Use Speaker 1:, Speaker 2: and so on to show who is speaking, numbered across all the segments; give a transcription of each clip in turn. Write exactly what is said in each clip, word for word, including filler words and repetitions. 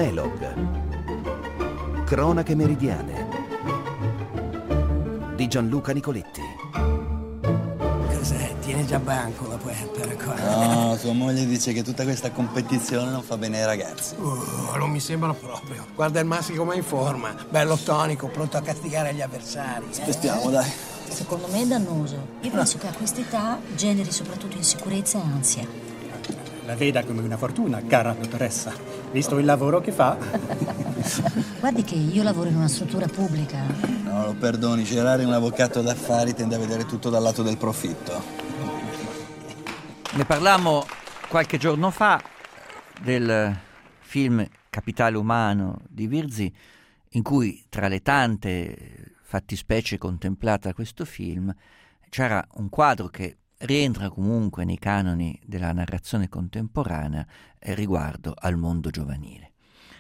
Speaker 1: Melog. Cronache meridiane di Gianluca Nicoletti.
Speaker 2: Cos'è? Tiene già banco la puerpera qua.
Speaker 3: No, sua moglie dice che tutta questa competizione non fa bene ai ragazzi.
Speaker 2: Uh, non mi sembra proprio. Guarda il Massi come è in forma. Bello tonico, pronto a castigare gli avversari.
Speaker 3: Aspettiamo, dai.
Speaker 4: Secondo me è dannoso. Io penso che a quest'età generi soprattutto insicurezza e ansia.
Speaker 5: La veda come una fortuna, cara dottoressa, visto il lavoro che fa.
Speaker 4: Guardi che io lavoro in una struttura pubblica.
Speaker 3: No, lo perdoni, Gerard è un avvocato d'affari, tende a vedere tutto dal lato del profitto.
Speaker 6: Ne parlammo qualche giorno fa del film Capitale Umano di Virzi, in cui tra le tante fattispecie contemplate da questo film c'era un quadro che rientra comunque nei canoni della narrazione contemporanea eh, riguardo al mondo giovanile.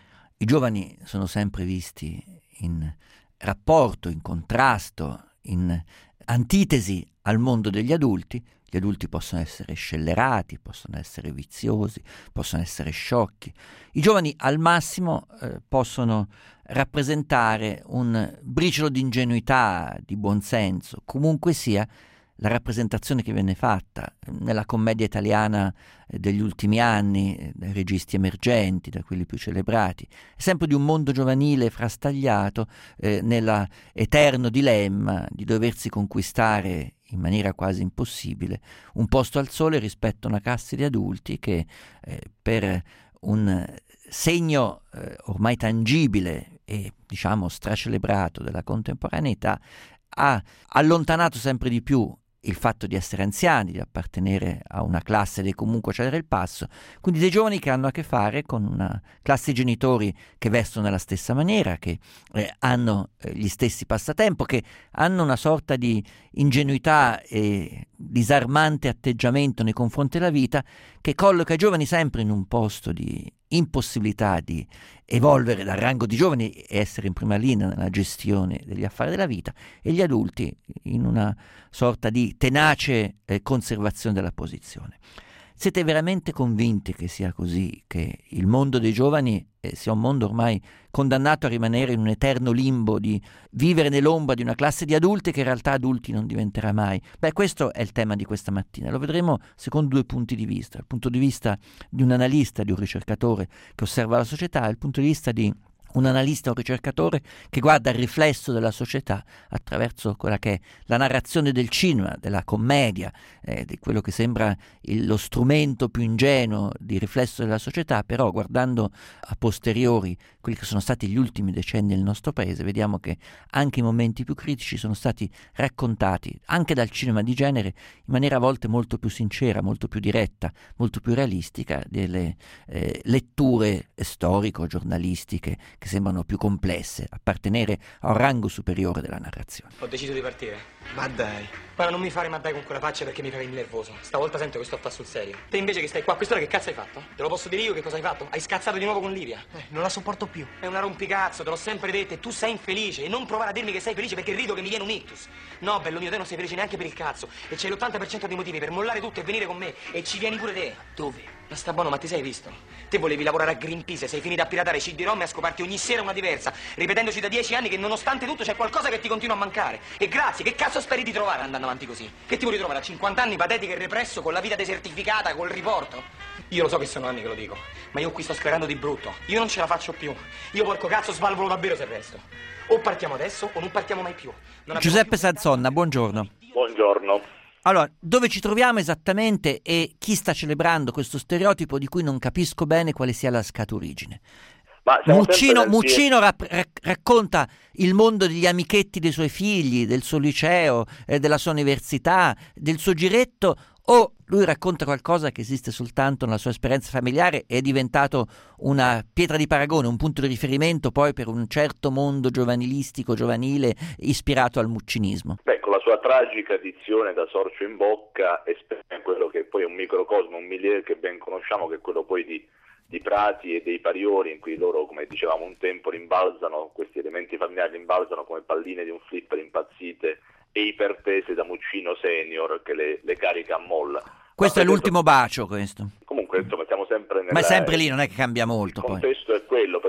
Speaker 6: I giovani sono sempre visti in rapporto, in contrasto, in antitesi al mondo degli adulti. Gli adulti possono essere scellerati, possono essere viziosi, possono essere sciocchi. I giovani al massimo eh, possono rappresentare un briciolo di ingenuità, di buonsenso, comunque sia la rappresentazione che viene fatta nella commedia italiana degli ultimi anni, dai registi emergenti, da quelli più celebrati, è sempre di un mondo giovanile frastagliato eh, nell'eterno dilemma di doversi conquistare in maniera quasi impossibile un posto al sole rispetto a una classe di adulti che eh, per un segno eh, ormai tangibile e diciamo stracelebrato della contemporaneità ha allontanato sempre di più il fatto di essere anziani, di appartenere a una classe di comunque cedere il passo, quindi dei giovani che hanno a che fare con una classe di genitori che vestono nella stessa maniera, che eh, hanno eh, gli stessi passatempo, che hanno una sorta di ingenuità e disarmante atteggiamento nei confronti della vita, che colloca i giovani sempre in un posto di impossibilità di evolvere dal rango di giovani e essere in prima linea nella gestione degli affari della vita, e gli adulti in una sorta di tenace eh, conservazione della posizione. Siete veramente convinti che sia così, che il mondo dei giovani eh, sia un mondo ormai condannato a rimanere in un eterno limbo di vivere nell'ombra di una classe di adulti che in realtà adulti non diventerà mai? Beh, questo è il tema di questa mattina. Lo vedremo secondo due punti di vista: il punto di vista di un analista, di un ricercatore che osserva la società, e il punto di vista di un analista o ricercatore che guarda il riflesso della società attraverso quella che è la narrazione del cinema, della commedia, eh, di quello che sembra il, lo strumento più ingenuo di riflesso della società, però guardando a posteriori quelli che sono stati gli ultimi decenni del nostro paese, vediamo che anche i momenti più critici sono stati raccontati anche dal cinema di genere in maniera a volte molto più sincera, molto più diretta, molto più realistica delle eh, letture storico-giornalistiche che sembrano più complesse, appartenere a un rango superiore della narrazione.
Speaker 7: Ho deciso di partire.
Speaker 3: Ma dai.
Speaker 7: Guarda, non mi fare ma dai con quella faccia perché mi fai nervoso. Stavolta sento che sto a fare sul serio. Te invece che stai qua a quest'ora che cazzo hai fatto? Te lo posso dire io che cosa hai fatto? Hai scazzato di nuovo con Livia.
Speaker 2: Eh, non la sopporto più.
Speaker 7: È una rompicazzo, te l'ho sempre detto, e tu sei infelice. E non provare a dirmi che sei felice perché rido che mi viene un ictus. No, bello mio, te non sei felice neanche per il cazzo. E c'hai l'ottanta per cento dei motivi per mollare tutto e venire con me. E ci vieni pure te. Dove? Ma sta buono, ma ti sei visto? Te volevi lavorare a Greenpeace, sei finita a piratare C D-ROM e a scoparti ogni sera una diversa, ripetendoci da dieci anni che nonostante tutto c'è qualcosa che ti continua a mancare. E grazie, che cazzo speri di trovare andando avanti così? Che ti vuoi ritrovare a cinquanta anni patetico e represso, con la vita desertificata, col riporto? Io lo so che sono anni che lo dico, ma io qui sto sclerando di brutto. Io non ce la faccio più. Io porco cazzo svalvolo davvero se resto. O partiamo adesso o non partiamo mai più. Non
Speaker 6: Giuseppe
Speaker 7: più...
Speaker 6: Sanzonna, buongiorno.
Speaker 8: Buongiorno.
Speaker 6: Allora, dove ci troviamo esattamente e chi sta celebrando questo stereotipo di cui non capisco bene quale sia la scaturigine?
Speaker 8: Ma
Speaker 6: Muccino, Muccino rap- rac- racconta il mondo degli amichetti dei suoi figli, del suo liceo, eh, della sua università, del suo giretto, o lui racconta qualcosa che esiste soltanto nella sua esperienza familiare e è diventato una pietra di paragone, un punto di riferimento poi per un certo mondo giovanilistico, giovanile, ispirato al muccinismo?
Speaker 8: Beh, con la sua tragica dizione da sorcio in bocca esprime quello che poi è un microcosmo, un milieu che ben conosciamo, che è quello poi di di Prati e dei Parioli, in cui loro, come dicevamo un tempo, rimbalzano, questi elementi familiari rimbalzano come palline di un flipper impazzite e ipertese da Muccino senior che le, le carica a molla.
Speaker 6: Questo
Speaker 8: Ma
Speaker 6: è l'ultimo bacio, questo.
Speaker 8: Comunque, insomma, siamo sempre nella...
Speaker 6: Ma è sempre lì, non è che cambia molto.
Speaker 8: Il contesto
Speaker 6: poi.
Speaker 8: è quello, per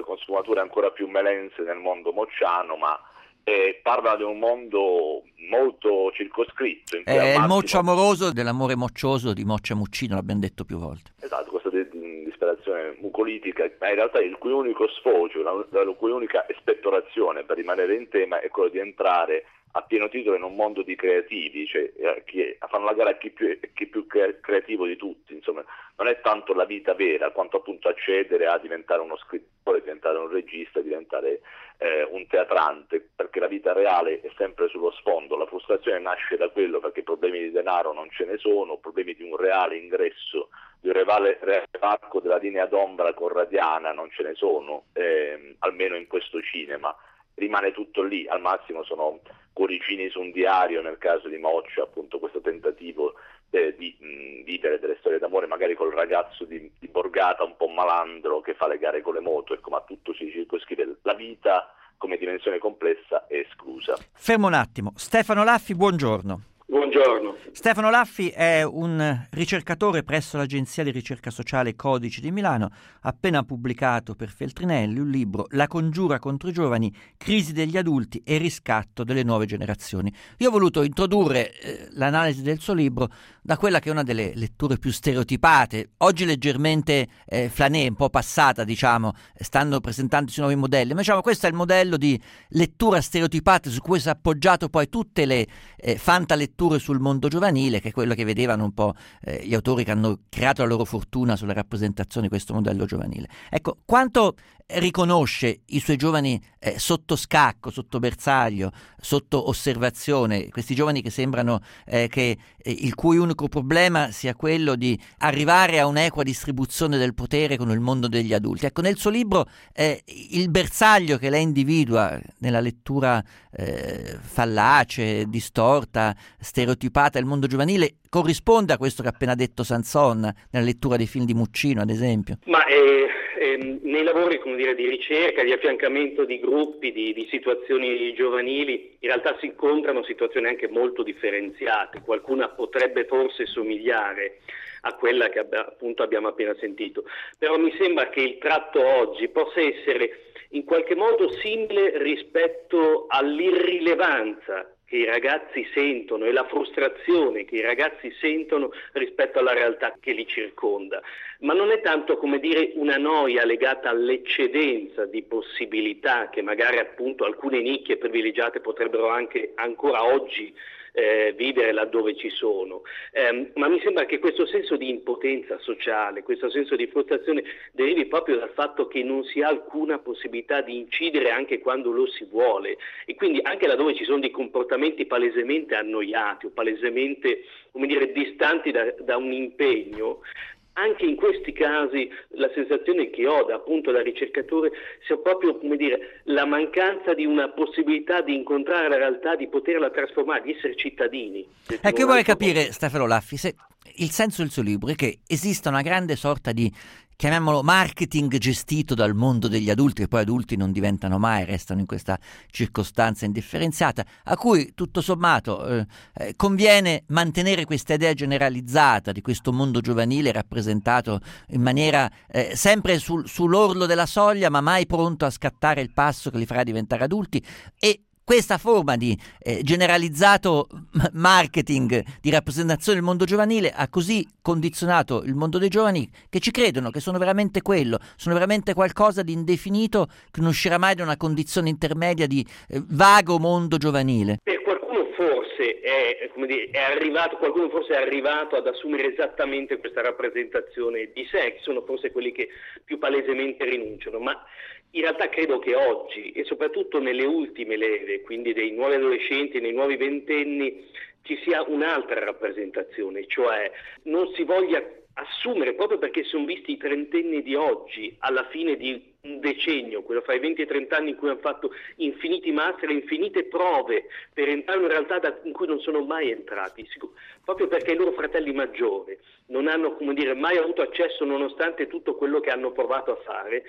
Speaker 8: sfumature ancora più melense nel mondo mocciano, ma eh, parla di un mondo molto circoscritto. In cui
Speaker 6: è
Speaker 8: al
Speaker 6: il
Speaker 8: massimo...
Speaker 6: moccio amoroso dell'amore moccioso di Moccia Muccino, l'abbiamo detto più volte.
Speaker 8: Esatto, questa di- di- disperazione mucolitica, ma in realtà il cui unico sfocio, la, la cui unica espettorazione, per rimanere in tema, è quello di entrare a pieno titolo in un mondo di creativi, cioè eh, chi è, fanno la gara a chi più, chi più cre- creativo di tutti. Insomma, non è tanto la vita vera quanto appunto accedere a diventare uno scrittore, diventare un regista, diventare eh, un teatrante, perché la vita reale è sempre sullo sfondo. La frustrazione nasce da quello, perché problemi di denaro non ce ne sono, problemi di un reale ingresso, di un reale, reale varco della linea d'ombra conradiana non ce ne sono, eh, almeno in questo cinema. Rimane tutto lì, al massimo sono cuoricini su un diario, nel caso di Moccia appunto questo tentativo eh, di mh, vivere delle storie d'amore magari col ragazzo di, di Borgata un po' malandro che fa le gare con le moto, ecco, ma tutto si circoscrive, la vita come dimensione complessa è esclusa.
Speaker 6: Fermo un attimo, Stefano Laffi, buongiorno.
Speaker 9: Buongiorno.
Speaker 6: Stefano Laffi è un ricercatore presso l'agenzia di ricerca sociale Codici di Milano, ha appena pubblicato per Feltrinelli un libro, La congiura contro i giovani, crisi degli adulti e riscatto delle nuove generazioni. Io ho voluto introdurre eh, l'analisi del suo libro da quella che è una delle letture più stereotipate, oggi leggermente eh, flanée, un po' passata, diciamo, stanno presentandosi nuovi modelli, ma diciamo questo è il modello di lettura stereotipata su cui si è appoggiato poi tutte le eh, fantaletture sul mondo giovanile, che è quello che vedevano un po' eh, gli autori che hanno creato la loro fortuna sulla rappresentazione di questo modello giovanile. Ecco, quanto riconosce i suoi giovani eh, sotto scacco, sotto bersaglio, sotto osservazione, questi giovani che sembrano eh, che eh, il cui unico problema sia quello di arrivare a un'equa distribuzione del potere con il mondo degli adulti. Ecco, nel suo libro eh, il bersaglio che lei individua nella lettura eh, fallace, distorta, stereotipata del mondo giovanile corrisponde a questo che ha appena detto Sanson nella lettura dei film di Muccino, ad esempio?
Speaker 9: Ma eh, eh, nei lavori, come dire, di ricerca, di affiancamento di gruppi, di, di situazioni giovanili, in realtà si incontrano situazioni anche molto differenziate. Qualcuna potrebbe forse somigliare a quella che ab- appunto abbiamo appena sentito, però mi sembra che il tratto oggi possa essere in qualche modo simile rispetto all'irrilevanza che i ragazzi sentono e la frustrazione che i ragazzi sentono rispetto alla realtà che li circonda, ma non è tanto, come dire, una noia legata all'eccedenza di possibilità che magari appunto alcune nicchie privilegiate potrebbero anche ancora oggi Eh, vivere laddove ci sono, eh, ma mi sembra che questo senso di impotenza sociale, questo senso di frustrazione derivi proprio dal fatto che non si ha alcuna possibilità di incidere anche quando lo si vuole, e quindi anche laddove ci sono dei comportamenti palesemente annoiati o palesemente, come dire, distanti da, da un impegno. Anche in questi casi la sensazione che ho da, appunto da ricercatore sia proprio, come dire, la mancanza di una possibilità di incontrare la realtà, di poterla trasformare, di essere cittadini.
Speaker 6: Ecco, io vorrei capire, Stefano Laffi, se il senso del suo libro è che esista una grande sorta di, chiamiamolo, marketing gestito dal mondo degli adulti, che poi adulti non diventano mai, restano in questa circostanza indifferenziata, a cui tutto sommato eh, eh, conviene mantenere questa idea generalizzata di questo mondo giovanile rappresentato in maniera eh, sempre sul, sull'orlo della soglia, ma mai pronto a scattare il passo che li farà diventare adulti, e questa forma di eh, generalizzato marketing di rappresentazione del mondo giovanile ha così condizionato il mondo dei giovani che ci credono che sono veramente quello, sono veramente qualcosa di indefinito che non uscirà mai da una condizione intermedia di eh, vago mondo giovanile.
Speaker 9: Per qualcuno forse è, come dire, è arrivato, qualcuno forse è arrivato ad assumere esattamente questa rappresentazione di sé, che sono forse quelli che più palesemente rinunciano, ma in realtà credo che oggi, e soprattutto nelle ultime leve, quindi dei nuovi adolescenti, nei nuovi ventenni, ci sia un'altra rappresentazione, cioè non si voglia assumere, proprio perché sono visti i trentenni di oggi, alla fine di un decennio, quello fra i venti e i trenta anni in cui hanno fatto infiniti master e infinite prove per entrare in una realtà da, in cui non sono mai entrati, proprio perché i loro fratelli maggiori non hanno, come dire, mai avuto accesso, nonostante tutto quello che hanno provato a fare.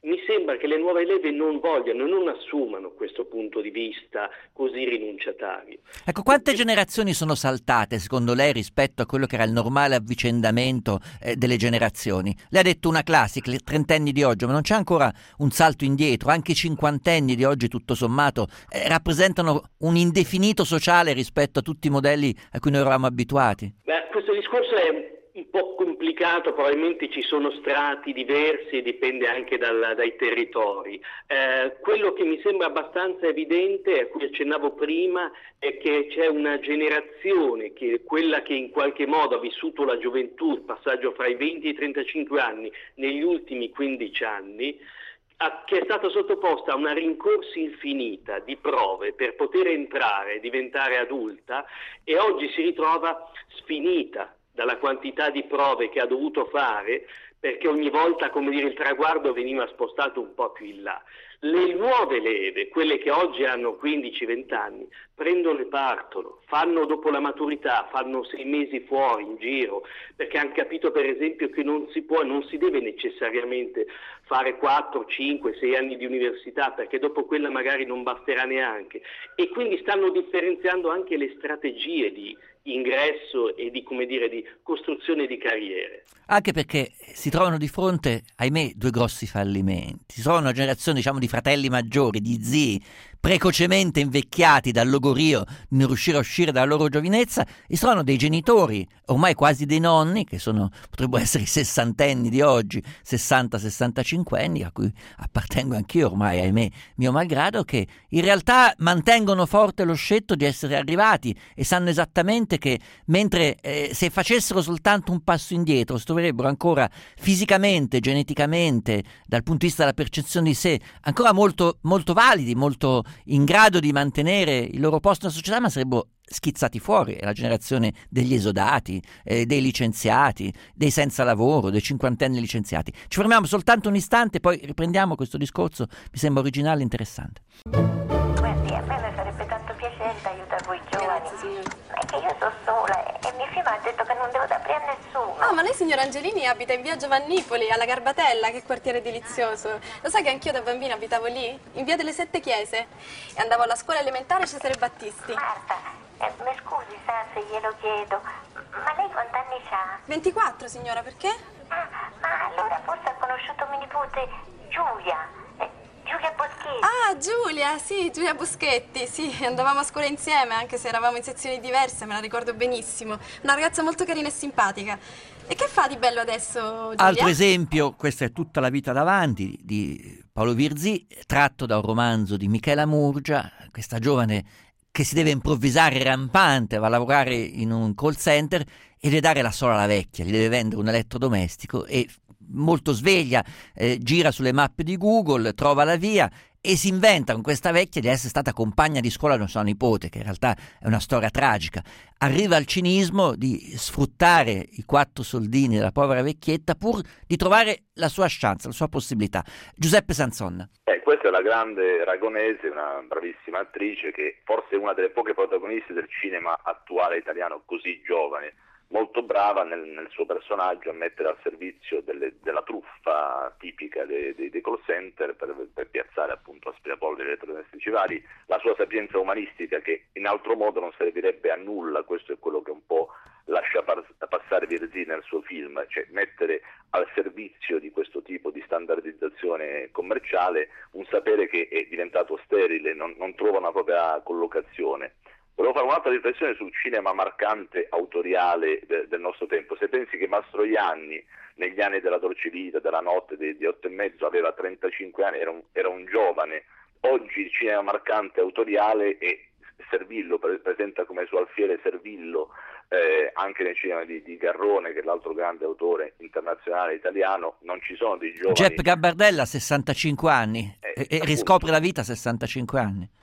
Speaker 9: mi sembra che le nuove leve non vogliano, non assumano questo punto di vista così rinunciatario.
Speaker 6: Ecco, quante generazioni sono saltate secondo lei rispetto a quello che era il normale avvicendamento eh, delle generazioni? Lei ha detto una classica, i trentenni di oggi, ma non c'è ancora un salto indietro? Anche i cinquantenni di oggi, tutto sommato, eh, rappresentano un indefinito sociale rispetto a tutti i modelli a cui noi eravamo abituati?
Speaker 9: Beh, questo discorso è un po' complicato, probabilmente ci sono strati diversi e dipende anche dal, dai territori. Eh, quello che mi sembra abbastanza evidente, a cui accennavo prima, è che c'è una generazione, che è quella che in qualche modo ha vissuto la gioventù, il passaggio fra i venti e i trentacinque anni, negli ultimi quindici anni, che è stata sottoposta a una rincorsa infinita di prove per poter entrare e diventare adulta, e oggi si ritrova sfinita dalla quantità di prove che ha dovuto fare, perché ogni volta, come dire, il traguardo veniva spostato un po' più in là. Le nuove leve, quelle che oggi hanno quindici venti anni, prendono e partono, fanno dopo la maturità, fanno sei mesi fuori in giro, perché hanno capito per esempio che non si può, non si deve necessariamente fare quattro, cinque, sei anni di università, perché dopo quella magari non basterà neanche, e quindi stanno differenziando anche le strategie di ingresso e di, come dire, di costruzione di carriere.
Speaker 6: Anche perché si trovano di fronte, ahimè, due grossi fallimenti. Si trovano una generazione, diciamo, di fratelli maggiori, di zii, precocemente invecchiati dal logorio di non riuscire a uscire dalla loro giovinezza, e si trovano dei genitori, ormai quasi dei nonni, che sono, potrebbero essere i sessantenni di oggi, sessanta sessantacinque anni, a cui appartengo anch'io ormai, ahimè, mio malgrado, che in realtà mantengono forte lo scetto di essere arrivati e sanno esattamente che mentre eh, se facessero soltanto un passo indietro si troverebbero ancora fisicamente, geneticamente, dal punto di vista della percezione di sé, ancora molto, molto validi, molto in grado di mantenere il loro posto nella società, ma sarebbero schizzati fuori. È la generazione degli esodati, eh, dei licenziati, dei senza lavoro, dei cinquantenni licenziati. Ci fermiamo soltanto un istante, poi riprendiamo questo discorso, mi sembra originale e interessante.
Speaker 10: Guardi, a me mi farebbe tanto piacere di aiutare voi giovani. È che io sono sola e mia figlia mi ha detto che non devo dare a nessuno.
Speaker 11: Ah, ma lei, signor Angelini, abita in via Giovannipoli, alla Garbatella, che quartiere delizioso. Lo sai che anch'io da bambina abitavo lì, in via delle Sette Chiese, e andavo alla scuola elementare Cesare Battisti.
Speaker 10: Marta, eh, mi scusi sa se glielo chiedo, ma lei quanti anni ha?
Speaker 11: ventiquattro, signora, perché?
Speaker 10: Ah, ma allora forse ha conosciuto mia nipote Giulia. Giulia Boschetti.
Speaker 11: Ah, Giulia, sì, Giulia Boschetti, sì, andavamo a scuola insieme, anche se eravamo in sezioni diverse, me la ricordo benissimo. Una ragazza molto carina e simpatica. E che fa di bello adesso, Giulia?
Speaker 6: Altro esempio, questa è Tutta la vita davanti, di Paolo Virzì, tratto da un romanzo di Michela Murgia, questa giovane che si deve improvvisare rampante, va a lavorare in un call center e deve dare la sola alla vecchia, gli deve vendere un elettrodomestico e molto sveglia, eh, gira sulle mappe di Google, trova la via e si inventa con questa vecchia di essere stata compagna di scuola di sua nipote, che in realtà è una storia tragica. Arriva al cinismo di sfruttare i quattro soldini della povera vecchietta pur di trovare la sua chance, la sua possibilità. Giuseppe Sanzonna.
Speaker 8: Eh, questa è la grande Aragonese, una bravissima attrice che forse è una delle poche protagoniste del cinema attuale italiano così giovane. Molto brava nel, nel suo personaggio a mettere al servizio delle, della truffa tipica dei, dei, dei call center per, per piazzare appunto aspirapolvere e elettrodomestici vari, la sua sapienza umanistica che in altro modo non servirebbe a nulla. Questo è quello che un po' lascia par- passare Virzì nel suo film, cioè mettere al servizio di questo tipo di standardizzazione commerciale un sapere che è diventato sterile, non, non trova una propria collocazione. Volevo fare un'altra riflessione sul cinema marcante autoriale de- del nostro tempo. Se pensi che Mastroianni negli anni della Dolce Vita, della Notte, di, di Otto e Mezzo, aveva trentacinque anni, era un, era un giovane. Oggi il cinema marcante autoriale è Servillo, pre- presenta come suo alfiere Servillo, eh, anche nel cinema di, di Garrone, che è l'altro grande autore internazionale italiano. Non ci sono dei giovani.
Speaker 6: Gep Gabardella, sessantacinque anni, eh, e, e riscopre la vita a sessantacinque anni.
Speaker 8: Appunto, il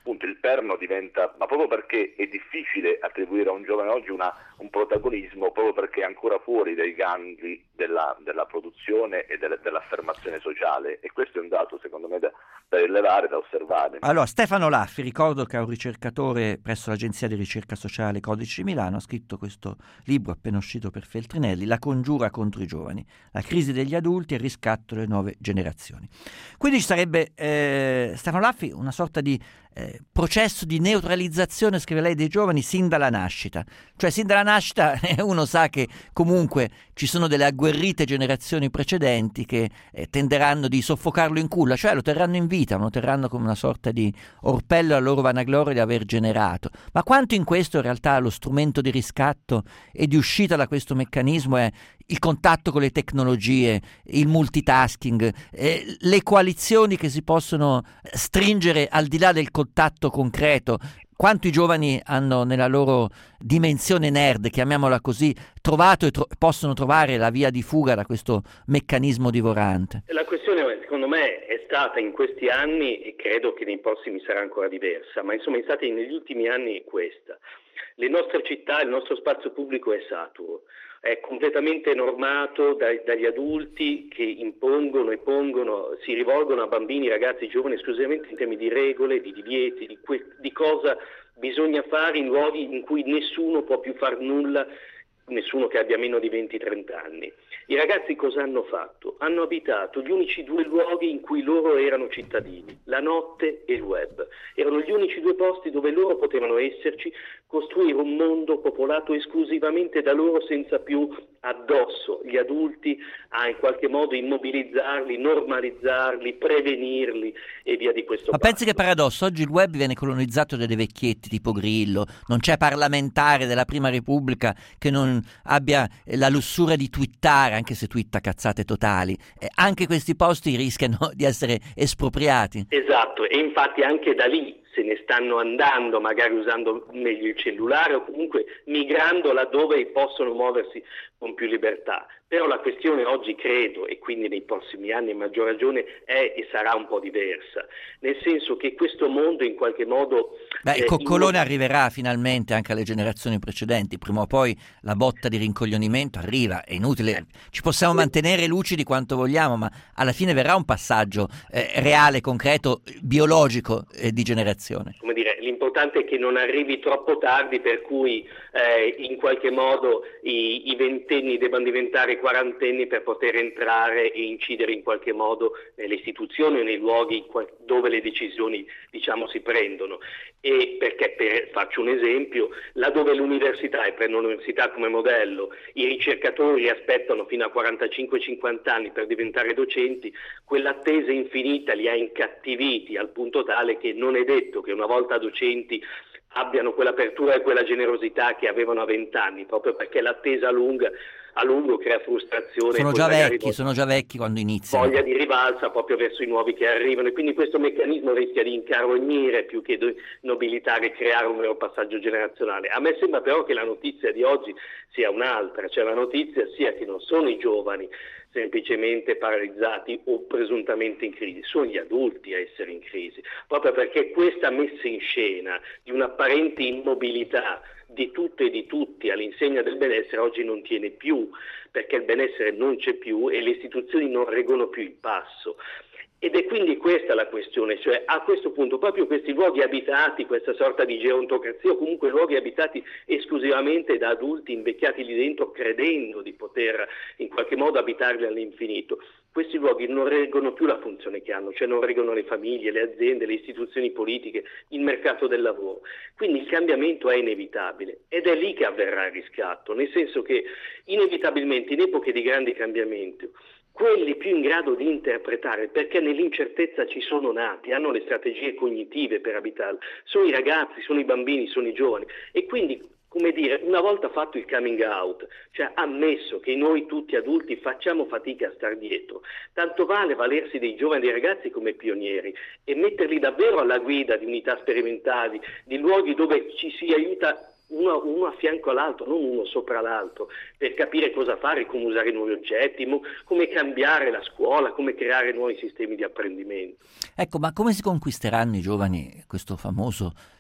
Speaker 8: all'interno diventa, ma proprio perché è difficile attribuire a un giovane oggi una, un protagonismo, proprio perché è ancora fuori dai gangli della, della produzione e delle, dell'affermazione sociale, e questo è un dato secondo me da, da rilevare, da osservare.
Speaker 6: Allora, Stefano Laffi, ricordo che è un ricercatore presso l'Agenzia di Ricerca Sociale Codici di Milano, ha scritto questo libro appena uscito per Feltrinelli, La congiura contro i giovani, la crisi degli adulti e il riscatto delle nuove generazioni. Quindi ci sarebbe, eh, Stefano Laffi, una sorta di eh, processo di neutralizzazione, scrive lei, dei giovani sin dalla nascita. Cioè sin dalla nascita uno sa che comunque ci sono delle agguerrite generazioni precedenti che eh, tenderanno di soffocarlo in culla, cioè lo terranno in vita, lo terranno come una sorta di orpello alla loro vanagloria di aver generato. Ma quanto in questo in realtà lo strumento di riscatto e di uscita da questo meccanismo è il contatto con le tecnologie, il multitasking, eh, le coalizioni che si possono stringere al di là del contatto concreto. Quanto i giovani hanno nella loro dimensione nerd, chiamiamola così, trovato e tro- possono trovare la via di fuga da questo meccanismo divorante?
Speaker 9: La questione secondo me è stata in questi anni, e credo che nei prossimi sarà ancora diversa, ma insomma è stata negli ultimi anni questa. Le nostre città, il nostro spazio pubblico è saturo. È completamente normato dai, dagli adulti che impongono e pongono, si rivolgono a bambini, ragazzi, giovani esclusivamente in termini di regole, di divieti, di, que- di cosa bisogna fare in luoghi in cui nessuno può più far nulla, nessuno che abbia meno di venti trenta anni. I ragazzi cosa hanno fatto? Hanno abitato gli unici due luoghi in cui loro erano cittadini, la notte e il web. Erano gli unici due posti dove loro potevano esserci, costruire un mondo popolato esclusivamente da loro senza più addosso gli adulti a in qualche modo immobilizzarli, normalizzarli, prevenirli e via di questo
Speaker 6: Ma
Speaker 9: passo.
Speaker 6: pensi che paradosso? Oggi il web viene colonizzato da dei vecchietti tipo Grillo, non c'è parlamentare della Prima Repubblica che non abbia la lussuria di twittare, anche se twitta cazzate totali. Eh, anche questi posti rischiano di essere espropriati.
Speaker 9: Esatto, e infatti anche da lì se ne stanno andando, magari usando meglio il cellulare o comunque migrando laddove possono muoversi con più libertà. Però la questione oggi credo, e quindi nei prossimi anni a maggior ragione, è e sarà un po' diversa, nel senso che questo mondo in qualche modo...
Speaker 6: Beh, il
Speaker 9: eh,
Speaker 6: coccolone
Speaker 9: in...
Speaker 6: arriverà finalmente anche alle generazioni precedenti, prima o poi la botta di rincoglionimento arriva, è inutile, ci possiamo mantenere lucidi quanto vogliamo, ma alla fine verrà un passaggio eh, reale, concreto, biologico eh, di generazione.
Speaker 9: Come dire, l'importante è che non arrivi troppo tardi, per cui eh, in qualche modo i, i ventenni debbano diventare quarantenni per poter entrare e incidere in qualche modo nelle istituzioni o nei luoghi dove le decisioni, diciamo, si prendono. E perché, per, faccio un esempio, laddove l'università, e prendo l'università come modello, i ricercatori aspettano fino a quarantacinque cinquanta anni per diventare docenti, quell'attesa infinita li ha incattiviti al punto tale che non è detto che una volta docenti abbiano quell'apertura e quella generosità che avevano a vent'anni, proprio perché l'attesa lunga a lungo crea frustrazione.
Speaker 6: Sono già vecchi, sono già vecchi quando iniziano.
Speaker 9: Voglia di rivalsa proprio verso i nuovi che arrivano, e quindi questo meccanismo rischia di incarognire più che di nobilitare e creare un vero passaggio generazionale. A me sembra però che la notizia di oggi sia un'altra, cioè la notizia sia che non sono i giovani semplicemente paralizzati o presuntamente in crisi, sono gli adulti a essere in crisi, proprio perché questa messa in scena di un'apparente immobilità di tutto e di tutti all'insegna del benessere oggi non tiene più, perché il benessere non c'è più e le istituzioni non reggono più il passo. Ed è quindi questa la questione, cioè a questo punto proprio questi luoghi abitati, questa sorta di gerontocrazia o comunque luoghi abitati esclusivamente da adulti invecchiati lì dentro credendo di poter in qualche modo abitarli all'infinito, questi luoghi non reggono più la funzione che hanno, cioè non reggono le famiglie, le aziende, le istituzioni politiche, il mercato del lavoro. Quindi il cambiamento è inevitabile ed è lì che avverrà il riscatto, nel senso che inevitabilmente in epoche di grandi cambiamenti quelli più in grado di interpretare, perché nell'incertezza ci sono nati, hanno le strategie cognitive per abitarla, sono i ragazzi, sono i bambini, sono i giovani, e quindi, come dire, una volta fatto il coming out, cioè ammesso che noi tutti adulti facciamo fatica a star dietro, tanto vale valersi dei giovani e dei ragazzi come pionieri e metterli davvero alla guida di unità sperimentali, di luoghi dove ci si aiuta Uno, uno a fianco all'altro, non uno sopra l'altro, per capire cosa fare, come usare nuovi oggetti, mo, come cambiare la scuola, come creare nuovi sistemi di apprendimento.
Speaker 6: Ecco, ma come si conquisteranno i giovani questo famoso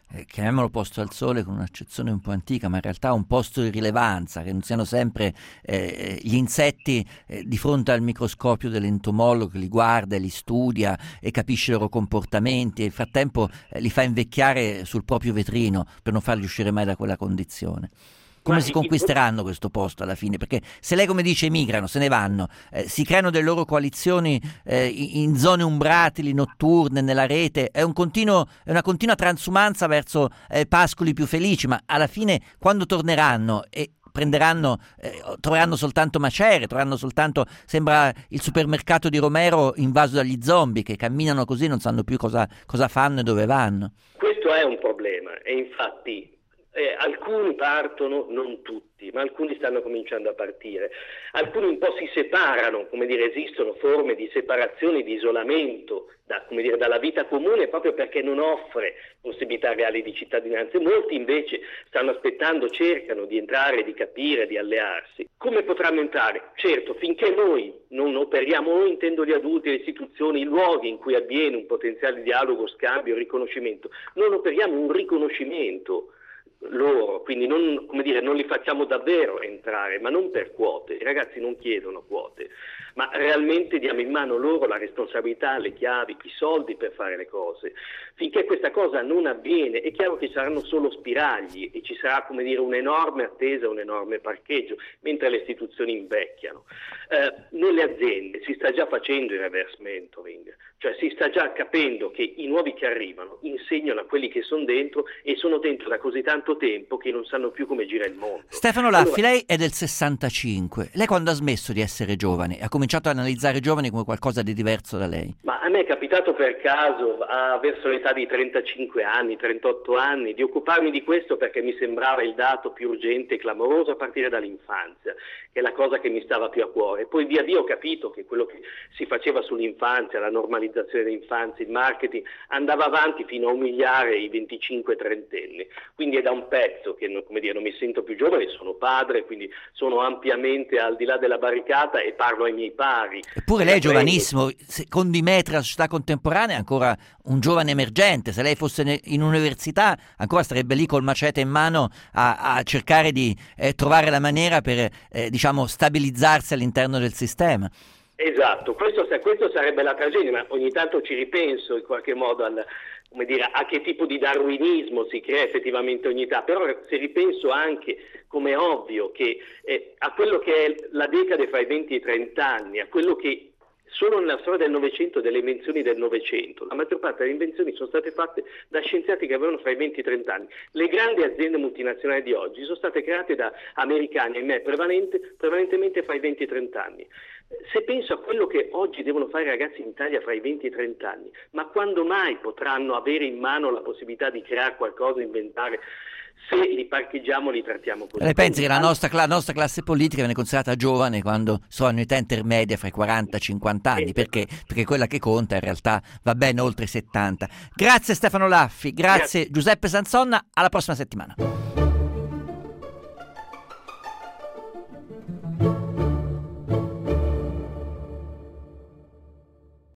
Speaker 6: eh, chiamiamolo posto al sole con un'accezione un po' antica, ma in realtà un posto di rilevanza, che non siano sempre eh, gli insetti eh, di fronte al microscopio dell'entomologo che li guarda, li studia e capisce i loro comportamenti e nel frattempo eh, li fa invecchiare sul proprio vetrino per non farli uscire mai da quella condizione. Come si conquisteranno questo posto alla fine? Perché se lei, come dice, migrano, se ne vanno, eh, si creano delle loro coalizioni eh, in zone umbratili, notturne, nella rete, è, un continuo, è una continua transumanza verso eh, pascoli più felici, ma alla fine quando torneranno e prenderanno, eh, troveranno soltanto macerie, troveranno soltanto, sembra il supermercato di Romero invaso dagli zombie che camminano così, non sanno più cosa, cosa fanno e dove vanno.
Speaker 9: Questo è un problema e infatti Eh, alcuni partono, non tutti, ma alcuni stanno cominciando a partire. Alcuni un po' si separano, come dire, esistono forme di separazione, di isolamento da, come dire, dalla vita comune proprio perché non offre possibilità reali di cittadinanza. Molti invece stanno aspettando, cercano di entrare, di capire, di allearsi. Come potranno entrare? Certo, finché noi non operiamo, noi intendo gli adulti, le istituzioni, i luoghi in cui avviene un potenziale dialogo, scambio, riconoscimento, non operiamo un riconoscimento loro, quindi non, come dire, non li facciamo davvero entrare, ma non per quote. I ragazzi non chiedono quote, ma realmente diamo in mano loro la responsabilità, le chiavi, i soldi per fare le cose. Finché questa cosa non avviene è chiaro che ci saranno solo spiragli e ci sarà, come dire, un'enorme attesa, un enorme parcheggio, mentre le istituzioni invecchiano. Eh, nelle aziende si sta già facendo il reverse mentoring, cioè si sta già capendo che i nuovi che arrivano insegnano a quelli che sono dentro e sono dentro da così tanto tempo che non sanno più come gira il mondo.
Speaker 6: Stefano Laffi,
Speaker 9: allora,
Speaker 6: lei è del sessantacinque. Lei quando ha smesso di essere giovane ha cominciato ad analizzare i giovani come qualcosa di diverso da lei?
Speaker 9: Ma a me è capitato per caso, a, verso l'età di trentacinque anni, trentotto anni, di occuparmi di questo perché mi sembrava il dato più urgente e clamoroso a partire dall'infanzia, che è la cosa che mi stava più a cuore. Poi via via ho capito che quello che si faceva sull'infanzia, la normalizzazione dell'infanzia, il marketing, andava avanti fino a umiliare i venticinque trentenni. Quindi è da un pezzo che, come dire, non mi sento più giovane, sono padre, quindi sono ampiamente al di là della barricata e parlo ai miei pari.
Speaker 6: Eppure lei è giovanissimo, secondo i metri della società contemporanea è ancora un giovane emergente. Se lei fosse in università ancora starebbe lì col macete in mano a, a cercare di eh, trovare la maniera per eh, diciamo stabilizzarsi all'interno del sistema.
Speaker 9: Esatto, questo, questo sarebbe la tragedia, ma ogni tanto ci ripenso in qualche modo al, come dire, a che tipo di darwinismo si crea effettivamente ogni età, però se ripenso anche, come è ovvio, che eh, a quello che è la decade fra i venti e i trenta anni, a quello che solo nella storia del Novecento, delle invenzioni del Novecento, la maggior parte delle invenzioni sono state fatte da scienziati che avevano fra i venti e i trenta anni. Le grandi aziende multinazionali di oggi sono state create da americani, ahimè, prevalente, prevalentemente fra i venti e i trenta anni. Se penso a quello che oggi devono fare i ragazzi in Italia fra i venti e i trenta anni, ma quando mai potranno avere in mano la possibilità di creare qualcosa, inventare, se li parcheggiamo, li trattiamo così?
Speaker 6: Lei pensi che la nostra, la nostra classe politica viene considerata giovane quando sono in età intermedia fra i quaranta e i cinquanta anni, perché, perché quella che conta in realtà va ben oltre i settanta. Grazie Stefano Laffi, grazie, grazie. Giuseppe Sanzonna, alla prossima settimana.